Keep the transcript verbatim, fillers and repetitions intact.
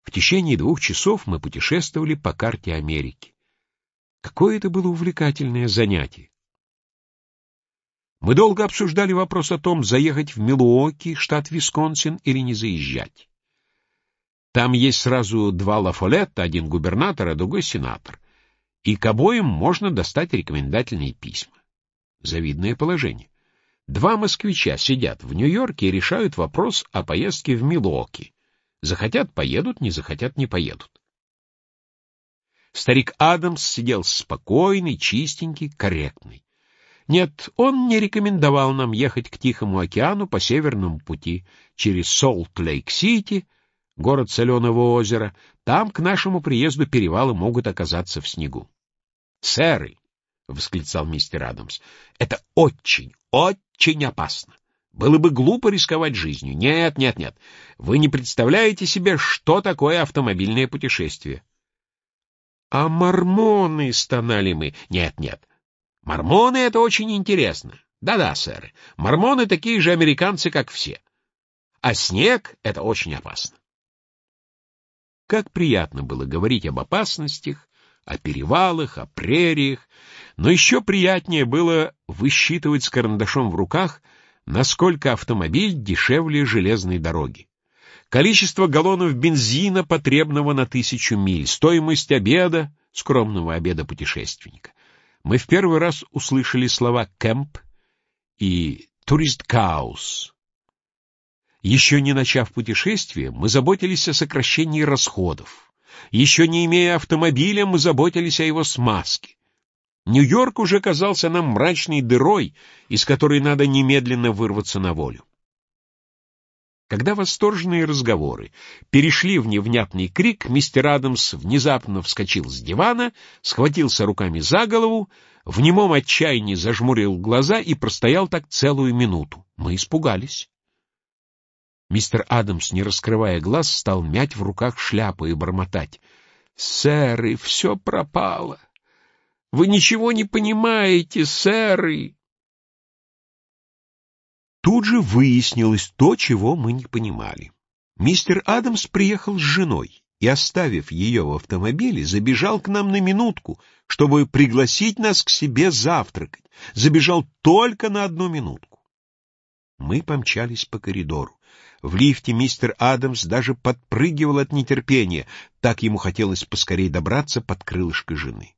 В течение двух часов мы путешествовали по карте Америки. Какое это было увлекательное занятие! Мы долго обсуждали вопрос о том, заехать в Милуоки, штат Висконсин, или не заезжать. Там есть сразу два Ла Фолетта, один губернатор, а другой сенатор. И к обоим можно достать рекомендательные письма. Завидное положение. Два москвича сидят в Нью-Йорке и решают вопрос о поездке в Милуоки. Захотят — поедут, не захотят — не поедут. Старик Адамс сидел спокойный, чистенький, корректный. Нет, он не рекомендовал нам ехать к Тихому океану по Северному пути через Солт-Лейк-Сити, город Соленого озера. Там к нашему приезду перевалы могут оказаться в снегу. — Сэры, — восклицал мистер Адамс, — это очень, очень опасно. Было бы глупо рисковать жизнью. Нет, нет, нет. Вы не представляете себе, что такое автомобильное путешествие. — А мормоны, — стонали мы. — Нет, нет. Мормоны — это очень интересно. Да-да, сэр. Мормоны такие же американцы, как все. А снег — это очень опасно. Как приятно было говорить об опасностях, о перевалах, о прериях, но еще приятнее было высчитывать с карандашом в руках, насколько автомобиль дешевле железной дороги. Количество галлонов бензина, потребного на тысячу миль, стоимость обеда, скромного обеда путешественника. Мы в первый раз услышали слова «кэмп» и «турист-хаус». Еще не начав путешествие, мы заботились о сокращении расходов. Еще не имея автомобиля, мы заботились о его смазке. Нью-Йорк уже казался нам мрачной дырой, из которой надо немедленно вырваться на волю. Когда восторженные разговоры перешли в невнятный крик, мистер Адамс внезапно вскочил с дивана, схватился руками за голову, в немом отчаянии зажмурил глаза и простоял так целую минуту. Мы испугались. Мистер Адамс, не раскрывая глаз, стал мять в руках шляпу и бормотать: «Сэры, все пропало! Вы ничего не понимаете, сэры!» Тут же выяснилось то, чего мы не понимали. Мистер Адамс приехал с женой и, оставив ее в автомобиле, забежал к нам на минутку, чтобы пригласить нас к себе завтракать. Забежал только на одну минутку. Мы помчались по коридору. В лифте мистер Адамс даже подпрыгивал от нетерпения, так ему хотелось поскорей добраться под крылышко жены.